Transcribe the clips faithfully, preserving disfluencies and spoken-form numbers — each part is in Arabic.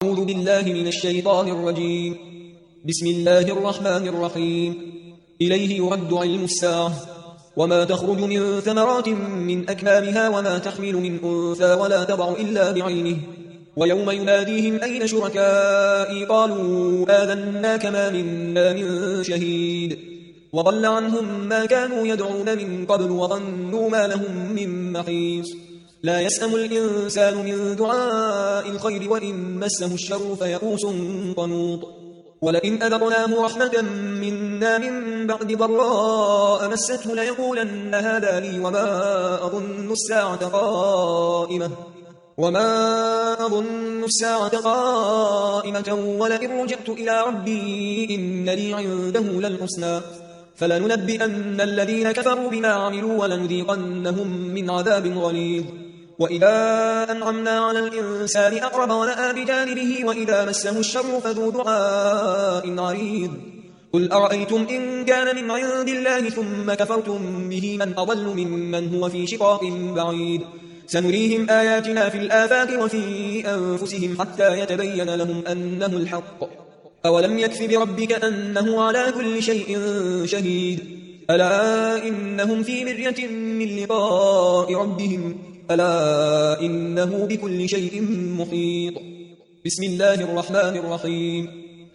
أعوذ بالله من الشيطان الرجيم. بسم الله الرحمن الرحيم. إليه يرد علم الساعة وما تخرج من ثمرات من أكمامها وما تحمل من أنثى ولا تضع إلا بعلمه ويوم يناديهم أين شركائي قالوا آذناك ما منا من شهيد وضل عنهم ما كانوا يدعون من قبل وظنوا ما لهم من محيص. لا يسأم الإنسان من دعاء الخير وإن مسه الشر فيئوس قنوط. ولئن أذقناه رحمة منا من بعد ضراء مسته ليقولن هذا لي وما أظن الساعة قائمة وما أظن الساعة قائمة ولئن رجعت إلى ربي إن لي عنده للحسنى فلننبئن الذين كفروا بما عملوا ولنذيقنهم من عذاب غليظ. وإذا أنعمنا على الإنسان أقرب ونأى بجانبه وإذا مسه الشر فذو دعاء عريض. قل أرأيتم إن كان من عند الله ثم كفرتم به من أضل ممن هو في شقاق بعيد. سنريهم آياتنا في الآفاق وفي أنفسهم حتى يتبين لهم أنه الحق. أولم يكف بربك أنه على كل شيء شهيد. ألا إنهم في مرية من لقاء ربهم ألا إنه بكل شيء محيط. بسم الله الرحمن الرحيم.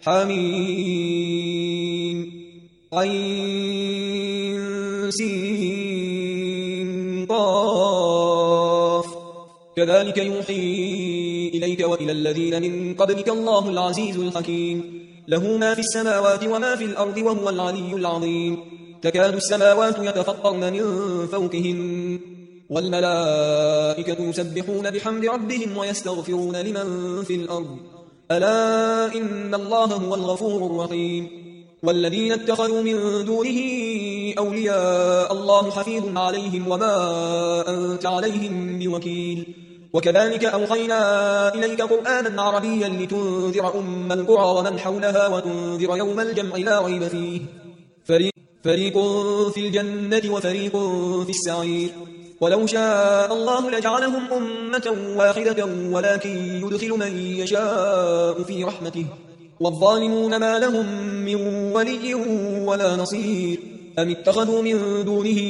حميم عين سين قاف كذلك يوحي إليك وإلى الذين من قبلك الله العزيز الحكيم. له ما في السماوات وما في الأرض وهو العلي العظيم. تكاد السماوات يتفطرن من فوقهن والملائكة يسبحون بحمد ربهم ويستغفرون لمن في الأرض ألا إن الله هو الغفور الرحيم. والذين اتخذوا من دونه أولياء الله حفيظ عليهم وما أنت عليهم بوكيل. وكذلك أوحينا إليك قرآنا عربيا لتنذر أم القرى ومن حولها وتنذر يوم الجمع لا ريب فيه فريق, فريق في الجنة وفريق في السعير. ولو شاء الله لجعلهم أمة واحدة ولكن يدخل من يشاء في رحمته والظالمون ما لهم من ولي ولا نصير. أم اتخذوا من دونه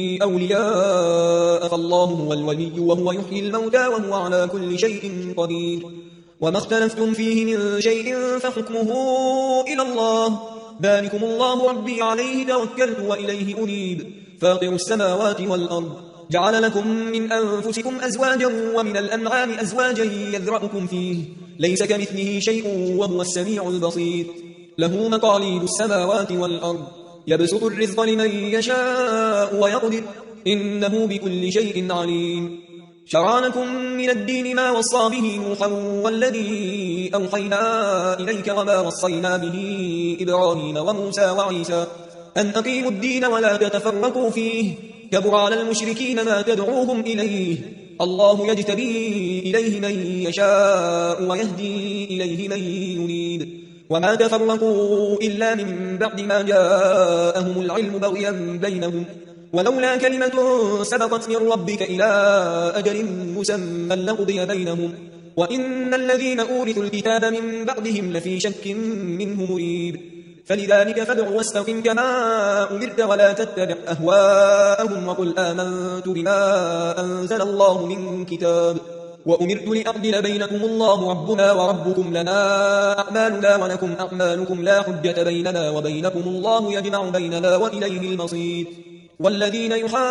أولياء فالله هو الولي وهو يحيي الموتى وهو على كل شيء قدير. وما اختلفتم فيه من شيء فحكمه إلى الله ذلكم الله ربي عليه توكلت وإليه أنيب. فاطر السماوات والأرض جعل لكم من أنفسكم أزواجا ومن الأنعام أزواجا يذرأكم فيه ليس كمثله شيء وهو السميع البصير. له مقاليد السماوات والأرض يبسط الرزق لمن يشاء ويقدر إنه بكل شيء عليم. شرع لكم من الدين ما وصى به نوحا والذي أوحينا إليك وما وصينا به إبراهيم وموسى وعيسى أن أقيموا الدين ولا تتفرقوا فيه كبر على المشركين ما تدعوهم إليه. الله يجتبي إليه من يشاء ويهدي إليه من ينيب. وما تفرقوا إلا من بعد ما جاءهم العلم بغيا بينهم ولولا كلمة سبقت من ربك إلى أجل مسمى لقضي بينهم وإن الذين أورثوا الكتاب من بعدهم لفي شك منه مريب. فلذلك فادع واستقم كما أمرت ولا تتبع أهواءهم وقل آمنت بما أنزل الله من كتاب وأمرت لأعدل بينكم الله ربنا وربكم لنا أعمالنا ولكم أعمالكم لا حجة بيننا وبينكم الله يجمع بيننا وإليه المصير. والذين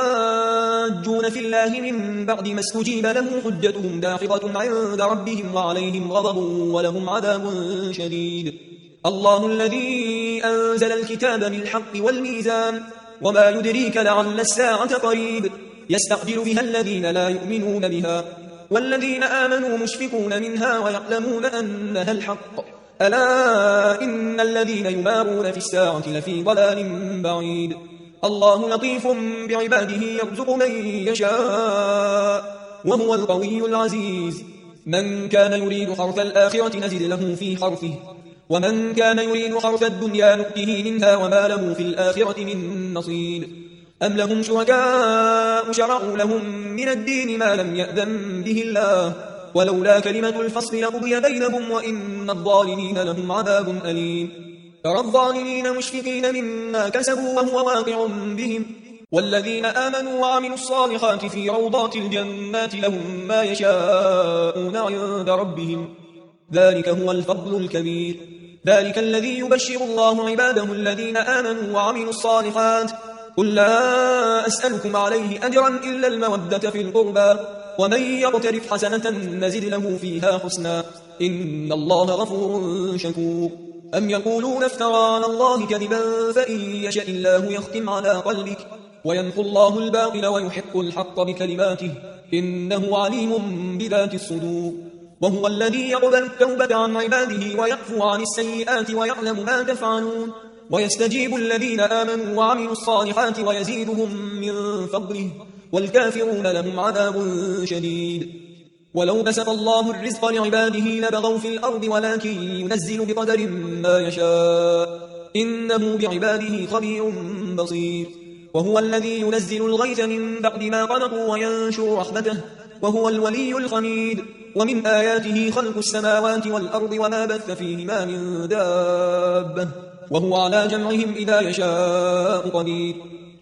يحاجون في الله من بعد ما استجيب له حجتهم داحضة عند ربهم وعليهم غضب ولهم عذاب شديد. الله الذي أنزل الكتاب بالحق والميزان وما يدريك لعل الساعة قريب. يستعجل بها الذين لا يؤمنون بها والذين آمنوا مشفقون منها ويعلمون أنها الحق ألا إن الذين يمارون في الساعة لفي ضلال بعيد. الله لطيف بعباده يرزق من يشاء وهو القوي العزيز. من كان يريد حرث الآخرة نزد له في حرثه ومن كان يريد حرث الدنيا نؤته منها وما له في الآخرة من نصيب. أم لهم شركاء شرعوا لهم من الدين ما لم يأذن به الله ولولا كلمة الفصل لقضي بينهم وإن الظالمين لهم عذاب أليم. ترى الظالمين مشفقين مما كسبوا وهو واقع بهم، والذين آمنوا وعملوا الصالحات في روضات الجنات لهم ما يشاءون عند ربهم، ذلك هو الفضل الكبير. ذلك الذي يبشر الله عباده الذين آمنوا وعملوا الصالحات. قل لا أسألكم عليه أجرا إلا المودة في القربى، ومن يقترف حسنة نزد له فيها حسنا، إن الله غفور شكور. أم يقولون افترى على الله كذبا، فإن يشاء الله يختم على قلبك ويمحو الله الباطل ويحق الحق بكلماته، إنه عليم بذات الصدور. وهو الذي يقبل التوبة عن عباده ويعفو عن السيئات ويعلم ما تفعلون، ويستجيب الذين آمنوا وعملوا الصالحات ويزيدهم من فضله، والكافرون لهم عذاب شديد. ولو بسط الله الرزق لعباده لبغوا في الأرض ولكن ينزل بقدر ما يشاء، إنه بعباده خبير بصير. وهو الذي ينزل الغيث من بعد ما قنطوا وينشر رحمته، وهو الولي الحميد. ومن آياته خلق السماوات والأرض وما بث فيهما من دابة، وهو على جمعهم إذا يشاء قدير.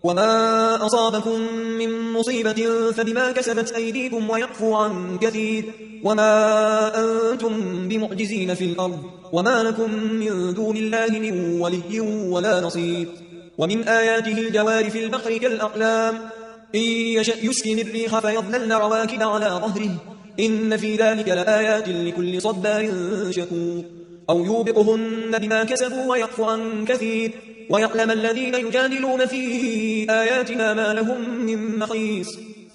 وما أصابكم من مصيبة فبما كسبت أيديكم ويعفو عن كثير، وما أنتم بمعجزين في الأرض، وما لكم من دون الله من ولي ولا نصير. ومن آياته الجوار في البحر كالأقلام، إن يشأ يسكن الريح فيظللن رواكد على ظهره، إن في ذلك لآيات لكل صبار شكور. أو يوبقهن بما كسبوا ويعفو عن كثير، ويعلم الذين يجادلون في آياتنا ما لهم من محيص.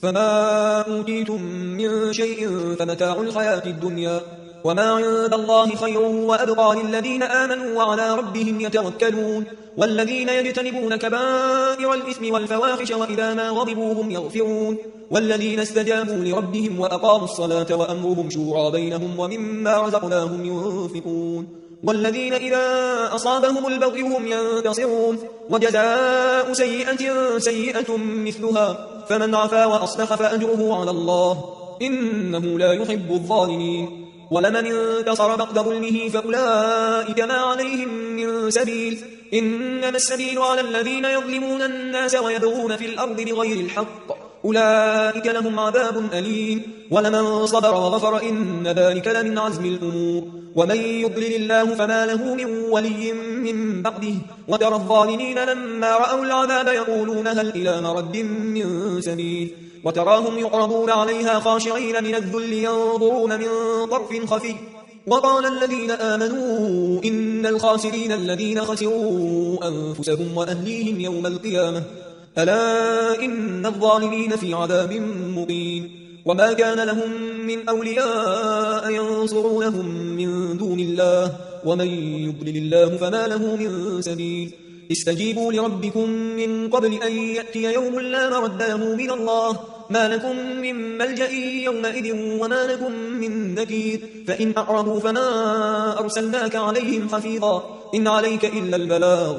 فما أوتيتم من شيء فمتاع الحياة الدنيا، وما عند الله خير وأبقى للذين آمنوا وعلى ربهم يتوكلون. والذين يجتنبون كبائر الإثم والفواحش وإذا ما غضبوا هم يغفرون. والذين استجابوا لربهم وأقاموا الصلاة وأمرهم شورى بينهم ومما رزقناهم ينفقون. والذين إذا أصابهم البغي هم ينتصرون. وجزاء سيئة سيئة مثلها، فمن عفا وأصلح فأجره على الله، إنه لا يحب الظالمين. ولمن انتصر بعد ظلمه فأولئك ما عليهم من سبيل، إنما السبيل على الذين يظلمون الناس ويبغون في الأرض بغير الحق، أولئك لهم عذاب أليم. ولمن صبر وغفر إن ذلك لمن عزم الأمور. ومن يضلل الله فما له من ولي من بعده. وترى الظالمين لما رأوا العذاب يقولون هل إلى مرد من سبيل، وتراهم يعرضون عليها خاشعين من الذل ينظرون من طرف خفي. وقال الذين آمنوا إن الخاسرين الذين خسروا أنفسهم وأهليهم يوم القيامة، ألا إن الظالمين في عذاب مقيم. وما كان لهم من أولياء ينصرونهم من دون الله، ومن يضلل الله فما له من سبيل. استجيبوا لربكم من قبل أن يأتي يوم لا مرد له من الله، ما لكم من ملجأ يومئذ وما لكم من نكير. فإن أعرضوا فما أرسلناك عليهم حفيظا، إن عليك إلا البلاغ.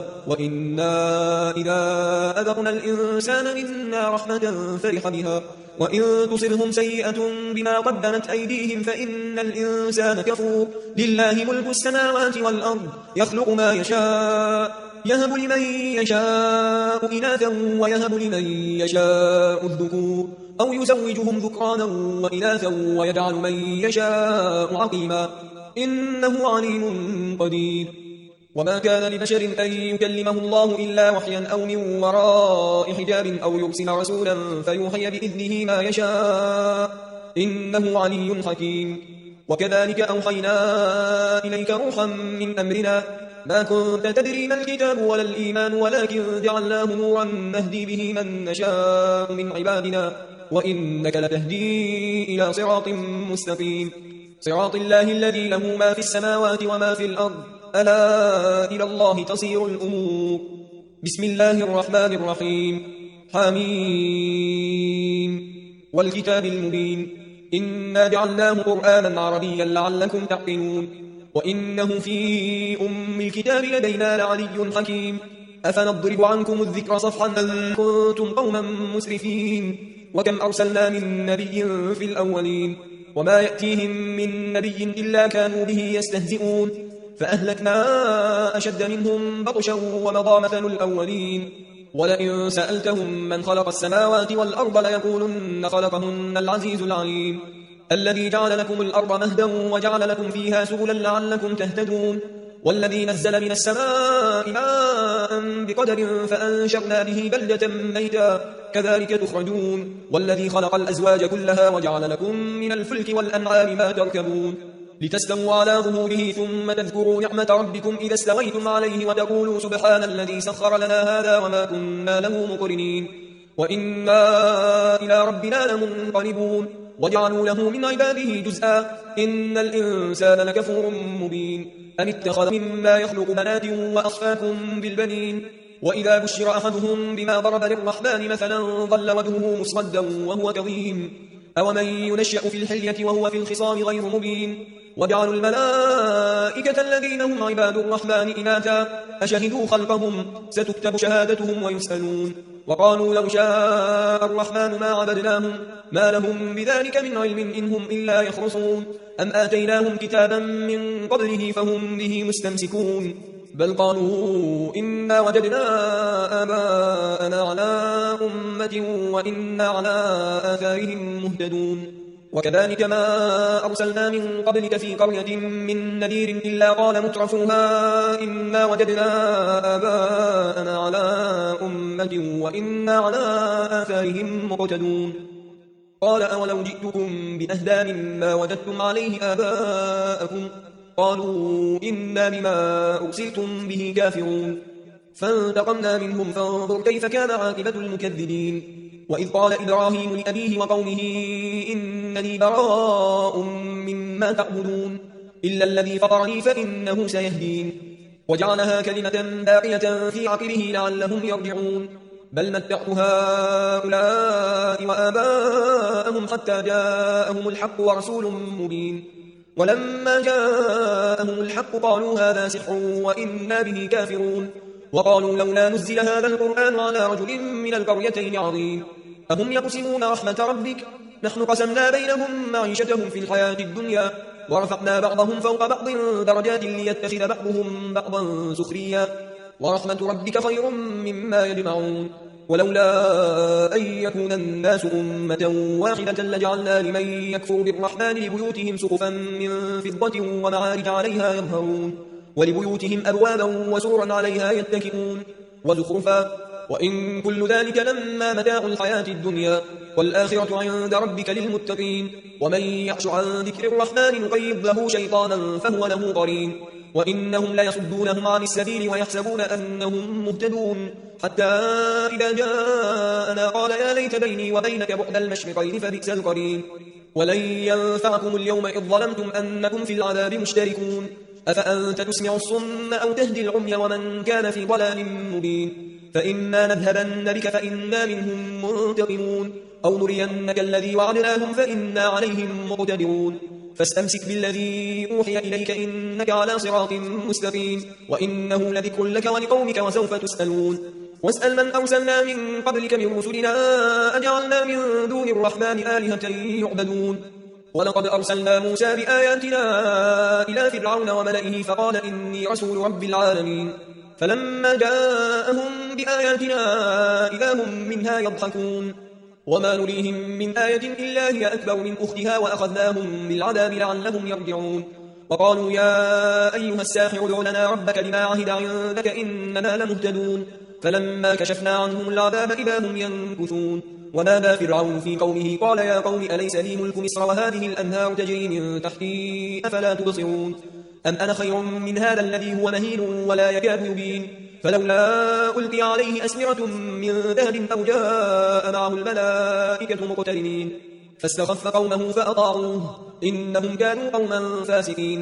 وإنا إذا أذقنا الإنسان منا رحمة فرح بها، وإن تصبهم سيئة بما قدمت أيديهم فإن الإنسان كفور. لله ملك السماوات والأرض، يخلق ما يشاء، يهب لمن يشاء إناثا ويهب لمن يشاء الذكور، أو يزوجهم ذكرانا وإناثا ويجعل من يشاء عقيما، إنه عليم قدير. وما كان لبشر أن يكلمه الله إلا وحيا أو من وراء حجاب أو يرسل رسولا فيوحي بإذنه ما يشاء، إنه علي حكيم. وكذلك أوحينا إليك روحا من أمرنا، ما كنت تدري ما الكتاب ولا الإيمان ولكن جعلناه نورا نهدي به من نشاء من عبادنا، وإنك لتهدي إلى صراط مستقيم، صراط الله الذي له ما في السماوات وما في الأرض، ألا إلى الله تصير الأمور. بسم الله الرحمن الرحيم. حميم والكتاب المبين، إنا جعلناه قرآنا عربيا لعلكم تعقلون، وإنه في أم الكتاب لدينا لعلي حكيم. أفنضرب عنكم الذكر صفحا أن كنتم قوما مسرفين، وكم أرسلنا من نبي في الأولين، وما يأتيهم من نبي إلا كانوا به يستهزئون فأهلكنا أشد منهم بطشا ومضى مثل الأولين ولئن سألتهم من خلق السماوات والأرض ليقولن خلقهن العزيز العليم الذي جعل لكم الأرض مهدا وجعل لكم فيها سبلا لعلكم تهتدون والذي نزل من السماء ماء بقدر فأنشرنا به بلدة ميتا كذلك تخرجون والذي خلق الأزواج كلها وجعل لكم من الفلك والأنعام ما تركبون لتستووا على ظهوره ثم تذكروا نعمة ربكم إذا استويتم عليه وتقولوا سبحان الذي سخر لنا هذا وما كنا له مقرنين وإنا إلى ربنا لمنقلبون وجعلوا له من عباده جزءا إن الإنسان لكفور مبين أم اتخذ مما يخلق بنات وأصفاكم بالبنين وإذا بشر أحدهم بما ضرب للرحمن مثلا ظل وجهه مسودا وهو كظيم أومن ينشأ في الحلية وهو في الخصام غير مبين وجعلوا الملائكة الذين هم عباد الرحمن إناثا أشهدوا خلقهم ستكتب شهادتهم ويسألون وقالوا لو شاء الرحمن ما عبدناهم ما لهم بذلك من علم إن هم إلا يخرصون أم آتيناهم كتابا من قبله فهم به مستمسكون بل قالوا إنا وجدنا آباءنا على أمة وإنا على آثارهم مهتدون وكذلك ما أرسلنا من قبلك في قرية من نذير إلا قال مترفوها إنا وجدنا آباءنا على أمة وإنا على آثارهم مقتدون قال أولو جئتكم بأهدى مما وجدتم عليه آباءكم قالوا إنا بما أرسلتم به كافرون فانتقمنا منهم فانظر كيف كان عاقبة المكذبين وإذ قال إبراهيم لأبيه وقومه إنني براء مما تعبدون إلا الذي فطرني فإنه سيهدين وجعلها كلمة باقية في عقبه لعلهم يرجعون بل متعت هؤلاء وآباءهم حتى جاءهم الحق ورسول مبين ولما جاءهم الحق قالوا هذا سحر وإنا به كافرون وقالوا لولا نزل هذا القرآن على رجل من القريتين عظيم أهم يقسمون رحمة ربك نحن قسمنا بينهم معيشتهم في الحياة الدنيا ورفعنا بعضهم فوق بعض درجات ليتخذ بعضهم بعضا سخريا ورحمة ربك خير مما يجمعون ولولا أن يكون الناس أمة واحدة لجعلنا لمن يكفر بالرحمن لبيوتهم سقفا من فضة ومعارج عليها يظهرون ولبيوتهم أبوابا وسررا عليها يتكئون وزخرفا وإن كل ذلك لما متاع الحياة الدنيا والآخرة عند ربك للمتقين ومن يعش عن ذكر الرحمن نقيض له شيطانا فهو له قرين وإنهم ليصدونهم عن السبيل ويحسبون أنهم مهتدون حتى إذا جاءنا قال يا ليت بيني وبينك بعد المشرقين فبئس القرين ولن ينفعكم اليوم إذ ظلمتم أنكم في العذاب مشتركون أفأنت تسمع الصم أو تهدي العمي ومن كان في ضلال مبين فإما نذهبن بك فإنا منهم منتقمون أو نرينك الذي وعدناهم فإنا عليهم مقتدرون فاستمسك بالذي أوحي إليك إنك على صراط مستقيم وإنه لذكر لك ولقومك وسوف تسألون واسأل من أرسلنا من قبلك من رسلنا أجعلنا من دون الرحمن آلهة يعبدون ولقد أرسلنا موسى بآياتنا إلى فرعون وملئه فقال إني رسول رب العالمين فلما جاءهم بآياتنا إذا هم منها يضحكون وما نريهم من آية إلا هي أكبر من أختها وأخذناهم بالعذاب لعلهم يرجعون وقالوا يا أيها الساحر ادع لنا ربك بما عهد عندك إننا لمهتدون فلما كشفنا عنهم العذاب إذا هم ينكثون ونادى فرعون في قومه قال يا قوم أليس لي ملك مصر وهذه الأنهار تجري من تحتي أفلا تبصرون أم أنا خير من هذا الذي هو مهين ولا يكاد يبين فلولا ألقي عليه أسورة من ذهب أو جاء معه الملائكة مقترنين فاستخف قومه فأطاعوه إنهم كانوا قوما فاسقين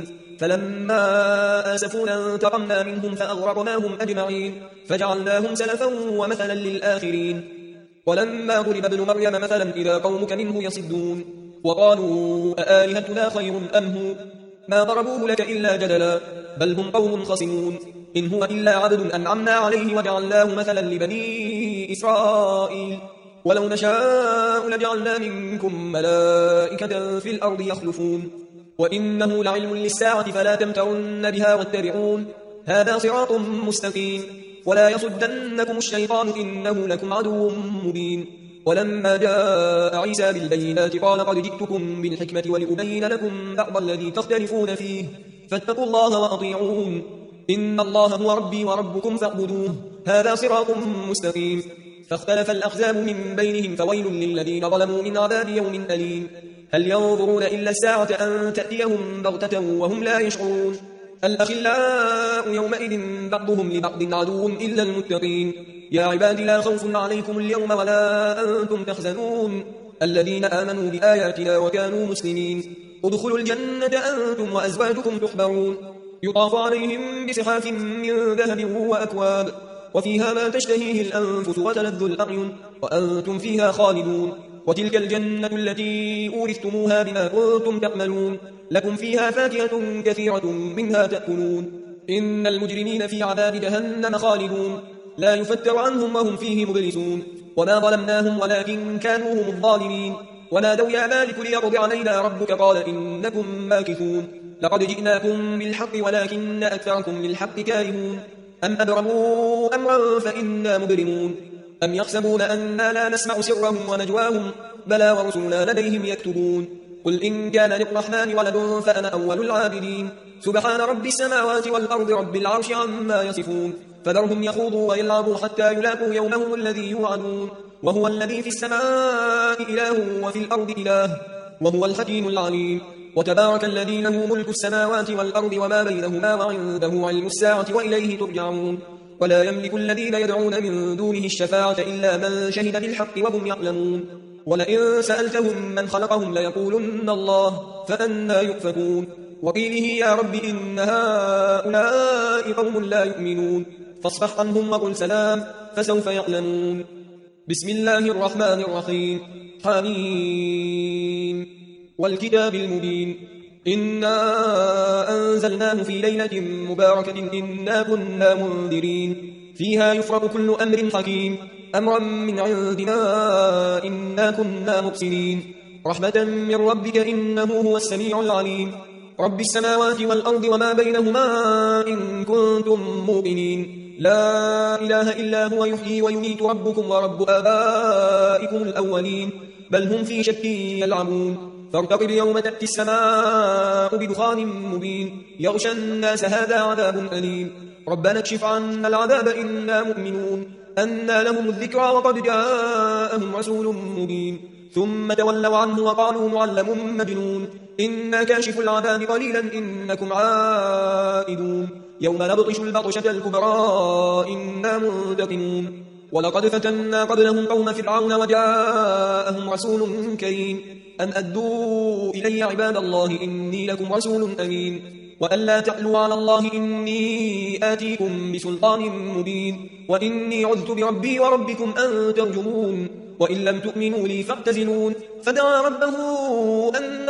فلما آسفونا انتقمنا منهم فأغرقناهم أجمعين فجعلناهم سلفا ومثلا للآخرين ولما ضرب ابن مريم مثلا إذا قومك منه يصدون وقالوا أآلهتنا خير أم هو ما ضربوه لك إلا جدلا بل هم قوم خصمون إن هو إلا عبد أنعمنا عليه وجعلناه مثلا لبني إسرائيل ولو نشاء لجعلنا منكم ملائكة في الأرض يخلفون وإنه لعلم للساعة فلا تمترن بها واتبعون هذا صراط مستقيم ولا يصدنكم الشيطان إنه لكم عدو مبين ولما جاء عيسى بالبينات قال قد جئتكم بالحكمة ولأبين لكم بعض الذي تختلفون فيه فاتقوا الله وأطيعون إن الله هو ربي وربكم فاعبدوه هذا صراط مستقيم فاختلف الأحزاب من بينهم فويل للذين ظلموا من عذاب يوم أليم هل ينظرون إلا الساعة أن تأتيهم بغتة وهم لا يشعرون الأخلاء يومئذ بعضهم لبعض عدو إلا المتقين يا عباد لا خوف عليكم اليوم ولا أنتم تحزنون الذين آمنوا بآياتنا وكانوا مسلمين ادخلوا الجنة أنتم وأزواجكم تحبرون يطاف عليهم بصحاف من ذهب وأكواب وفيها ما تشتهيه الأنفس وتلذ الأعين وأنتم فيها خالدون وتلك الجنة التي أورثتموها بما كنتم تعملون لكم فيها فاكهة كثيرة منها تأكلون إن المجرمين في عذاب جهنم خالدون لا يفتر عنهم وهم فيه مبلسون وما ظلمناهم ولكن كانوا هم الظالمين ونادوا يا مالك ليقضي علينا ربك قال إنكم ماكثون لقد جئناكم بالحق ولكن أكثركم للحق كارهون أم أبرموا أمرا فإنا مبرمون أم يحسبون أننا لا نسمع سرهم ونجواهم بلى ورسلنا لديهم يكتبون قل إن كان للرحمن ولد فأنا أول العابدين سبحان رب السماوات والأرض رب العرش عما يصفون فذرهم يخوضوا ويلعبوا حتى يلاقوا يومهم الذي يوعدون وهو الذي في السماء إله وفي الأرض إله وهو الحكيم العليم وتبارك الذي له ملك السماوات والأرض وما بينهما وعنده علم الساعة وإليه ترجعون ولا يملك الذين يدعون من دونه الشفاعة إلا من شهد بالحق وهم يعلمون ولئن سألتهم من خلقهم ليقولن الله فأنى يؤفكون وقيله يا رب إن هؤلاء قوم لا يؤمنون فاصفح عنهم وقل سلام فسوف يعلمون بسم الله الرحمن الرحيم حميم والكتاب المبين إنا أنزلناه في ليلة مباركة إنا كنا منذرين فيها يفرق كل أمر حكيم أمرا من عندنا إنا كنا مرسلين رحمة من ربك إنه هو السميع العليم رب السماوات والأرض وما بينهما إن كنتم موقنين لا إله إلا هو يحيي ويميت ربكم ورب آبائكم الأولين بل هم في شك يلعبون فارتقب يوم تأتي السماء بدخان مبين يغشى الناس هذا عذاب أليم ربنا اكشف عنا العذاب إنا مؤمنون أنى لهم الذكرى وقد جاءهم رسول مبين ثم تولوا عنه وقالوا معلم مجنون إنا كاشف العذاب قليلا إنكم عائدون يوم نبطش البطشة الكبرى إنا منتقمون ولقد فتنا قبلهم قوم فرعون وجاءهم رسول كريم أن أدوا إلي عباد الله إني لكم رسول أمين وأن لا تعلوا على الله إني آتيكم بسلطان مبين وإني عذت بربي وربكم أن ترجمون وإن لم تؤمنوا لي فاعتزلون فدعا ربه أن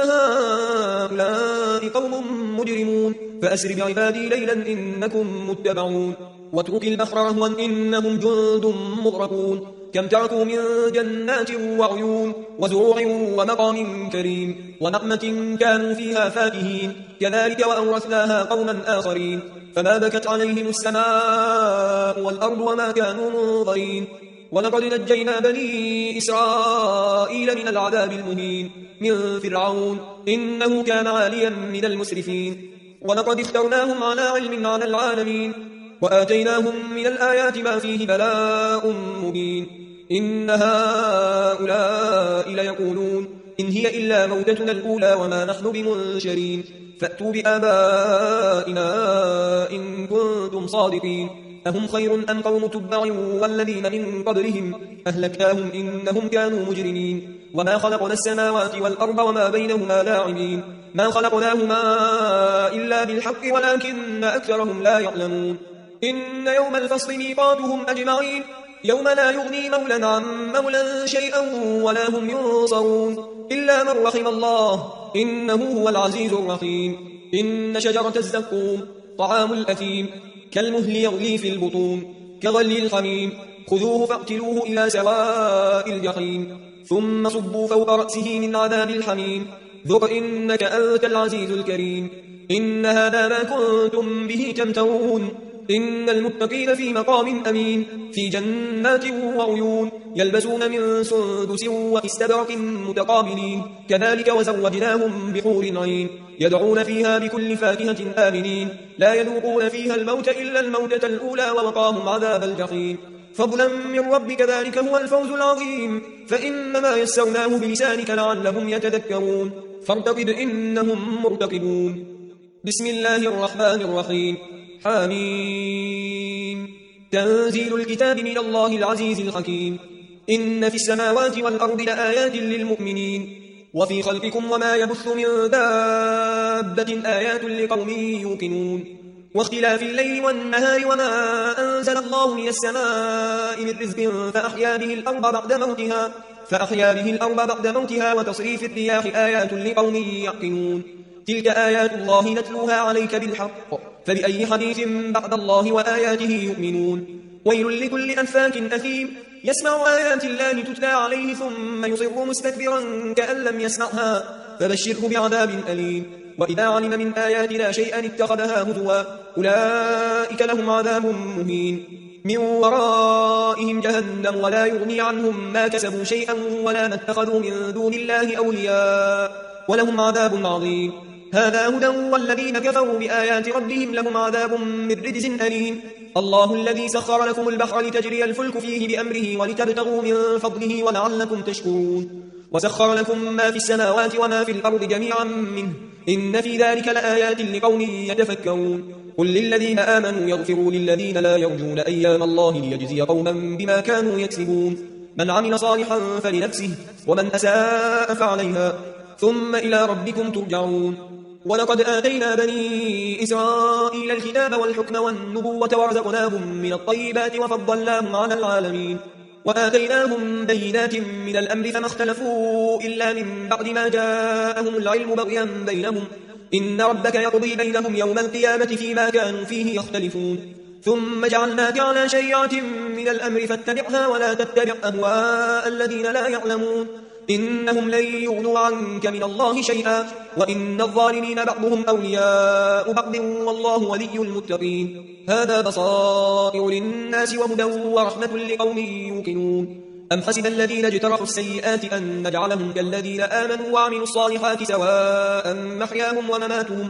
هؤلاء قوم مجرمون فأسر بعبادي ليلا إنكم متبعون واترك البحر رهوا إنهم جند مغرقون كم تركوا من جنات وعيون وزروع ومقام كريم ونعمة كانوا فيها فاكهين كذلك وأورثناها قوما آخرين فما بكت عليهم السماء والأرض وما كانوا منظرين ولقد نجينا بني إسرائيل من العذاب المهين من فرعون إنه كان عاليا من المسرفين ولقد اخترناهم على علم على العالمين وآتيناهم من الآيات ما فيه بلاء مبين إن هؤلاء ليقولون إن هي إلا موتتنا الأولى وما نحن بمنشرين فأتوا بآبائنا إن كنتم صادقين أهم خير أم قوم تبع والذين من قبلهم أهلكناهم إنهم كانوا مجرمين وما خلقنا السماوات والأرض وما بينهما لاعبين ما خلقناهما إلا بالحق ولكن أكثرهم لا يعلمون إن يوم الفصل ميقاتهم أجمعين يوم لا يغني مولا عن مولا شيئا ولا هم ينصرون إلا من رحم الله إنه هو العزيز الرحيم إن شجرة الزقوم طعام الأثيم كالمهل يغلي في البطون كغلي الحميم خذوه فاقتلوه إلى سواء الجحيم ثم صبوا فوق رأسه من عذاب الحميم ذق إنك أنت العزيز الكريم إن هذا ما كنتم به تمترون إن المتقين في مقام أمين في جنات وعيون يلبسون من سندس واستبرق متقابلين كذلك وزوجناهم بحور عين يدعون فيها بكل فاكهة آمنين لا يذوقون فيها الموت إلا الموتة الأولى ووقاهم عذاب الجحيم فضلا من ربك ذلك هو الفوز العظيم فإنما يسرناه بلسانك لعلهم يتذكرون فارتقب إنهم مرتقبون بسم الله الرحمن الرحيم حميم تنزيل الكتاب من الله العزيز الحكيم إن في السماوات والأرض لآيات للمؤمنين وفي خلقكم وما يبث من دابة آيات لقوم يوقنون واختلاف الليل والنهار وما أنزل الله من السماء من رزق فأحيا به الأرض بعد موتها فأحيا به الأرض بعد موتها وتصريف الرياح آيات لقوم يعقلون تلك آيات الله نتلوها عليك بالحق فبأي حديث بعد الله وآياته يؤمنون ويل لكل أفاك أثيم يسمع آيات الله تتلى عليه ثم يصر مستكبرا كأن لم يسمعها فبشره بعذاب أليم وإذا علم من آياتنا شيئا اتخذها هزوا أولئك لهم عذاب مهين من ورائهم جهنم ولا يغني عنهم ما كسبوا شيئا ولا ما اتخذوا من دون الله أولياء ولهم عذاب عظيم هذا هدى والذين كفروا بآيات ربهم لهم عذاب من رجز أليم الله الذي سخر لكم البحر لتجري الفلك فيه بأمره ولتبتغوا من فضله ولعلكم تشكرون وسخر لكم ما في السماوات وما في الأرض جميعا منه إن في ذلك لآيات لقوم يتفكرون قل للذين آمنوا يغفروا للذين لا يرجون أيام الله ليجزي قوما بما كانوا يكسبون من عمل صالحا فلنفسه ومن أساء فعليها ثم إلى ربكم ترجعون ولقد آتينا بني إسرائيل الكتاب والحكم والنبوة ورزقناهم من الطيبات وفضلناهم على العالمين وآتيناهم بينات من الأمر فما اختلفوا إلا من بعد ما جاءهم العلم بغيا بينهم إن ربك يقضي بينهم يوم القيامة فيما كانوا فيه يختلفون ثم جعلناك على شريعة من الأمر فاتبعها ولا تتبع أهواء الذين لا يعلمون إنهم لن يغنوا عنك من الله شيئا وإن الظالمين بعضهم أولياء بعض والله ولي المتقين هذا بصائر للناس وهدى ورحمة لقوم يوقنون أم حسب الذين اجترحوا السيئات أن نجعلهم كالذين آمنوا وعملوا الصالحات سواء محياهم ومماتهم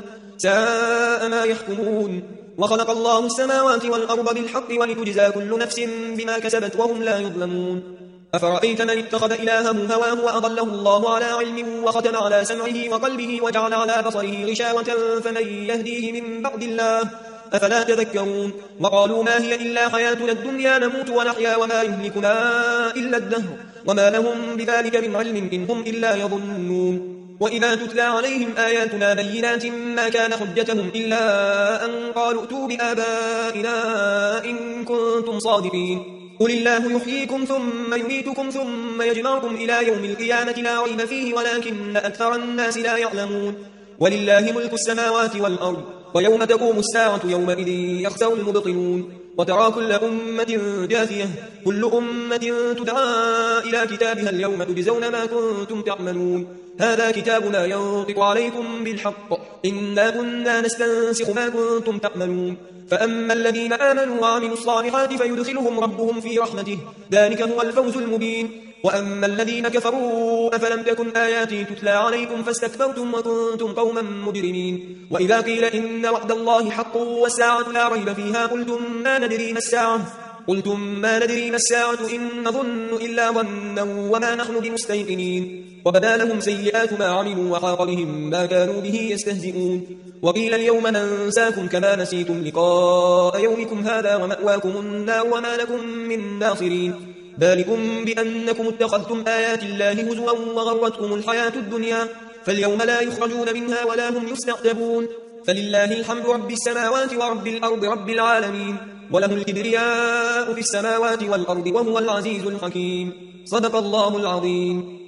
ساء ما يحكمون وخلق الله السماوات والأرض بالحق ولتجزى كل نفس بما كسبت وهم لا يظلمون أفرأيت من اتخذ إلهه هواه وأضله الله على علم وختم على سمعه وقلبه وجعل على بصره غشاوة فمن يهديه من بعد الله أفلا تذكرون وقالوا ما هي إلا حياتنا الدنيا نموت ونحيا وما يهلكنا إلا الدهر وما لهم بذلك من علم إن هم إلا يظنون وإذا تتلى عليهم آياتنا بينات ما كان حجتهم إلا أن قالوا ائتوا بآبائنا إن كنتم صادقين قل الله يحييكم ثم يميتكم ثم يجمعكم إلى يوم القيامة لا ريب فيه ولكن أكثر الناس لا يعلمون ولله ملك السماوات والأرض ويوم تقوم الساعة يومئذ يخسر المبطلون وترى كل أمة جاثية كل أمة تدعى إلى كتابها اليوم تجزون ما كنتم تعملون هذا كتابنا ينطق عليكم بالحق إنا كنا نستنسخ ما كنتم تعملون فأما الذين آمنوا وعملوا الصالحات فيدخلهم ربهم في رحمته ذلك هو الفوز المبين وأما الذين كفروا أفلم تكن آياتي تتلى عليكم فاستكبرتم وكنتم قوما مجرمين وإذا قيل إن وعد الله حق والساعة لا ريب فيها قلتم ما ندري ما الساعة قلتم ما ندري ما الساعة إن نظن إلا ظنا وما نحن بمستيقنين وبدا لهم سيئات ما عملوا وحاق بهم ما كانوا به يستهزئون وقيل اليوم ننساكم كما نسيتم لقاء يومكم هذا ومأواكم النار وما لكم من ناصرين ذلكم بأنكم اتخذتم آيات الله هزوا وغرتكم الحياة الدنيا فاليوم لا يخرجون منها ولا هم يستعتبون فلله الحمد رب السماوات ورب الأرض رب العالمين وله الكبرياء في السماوات والأرض وهو العزيز الحكيم صدق الله العظيم.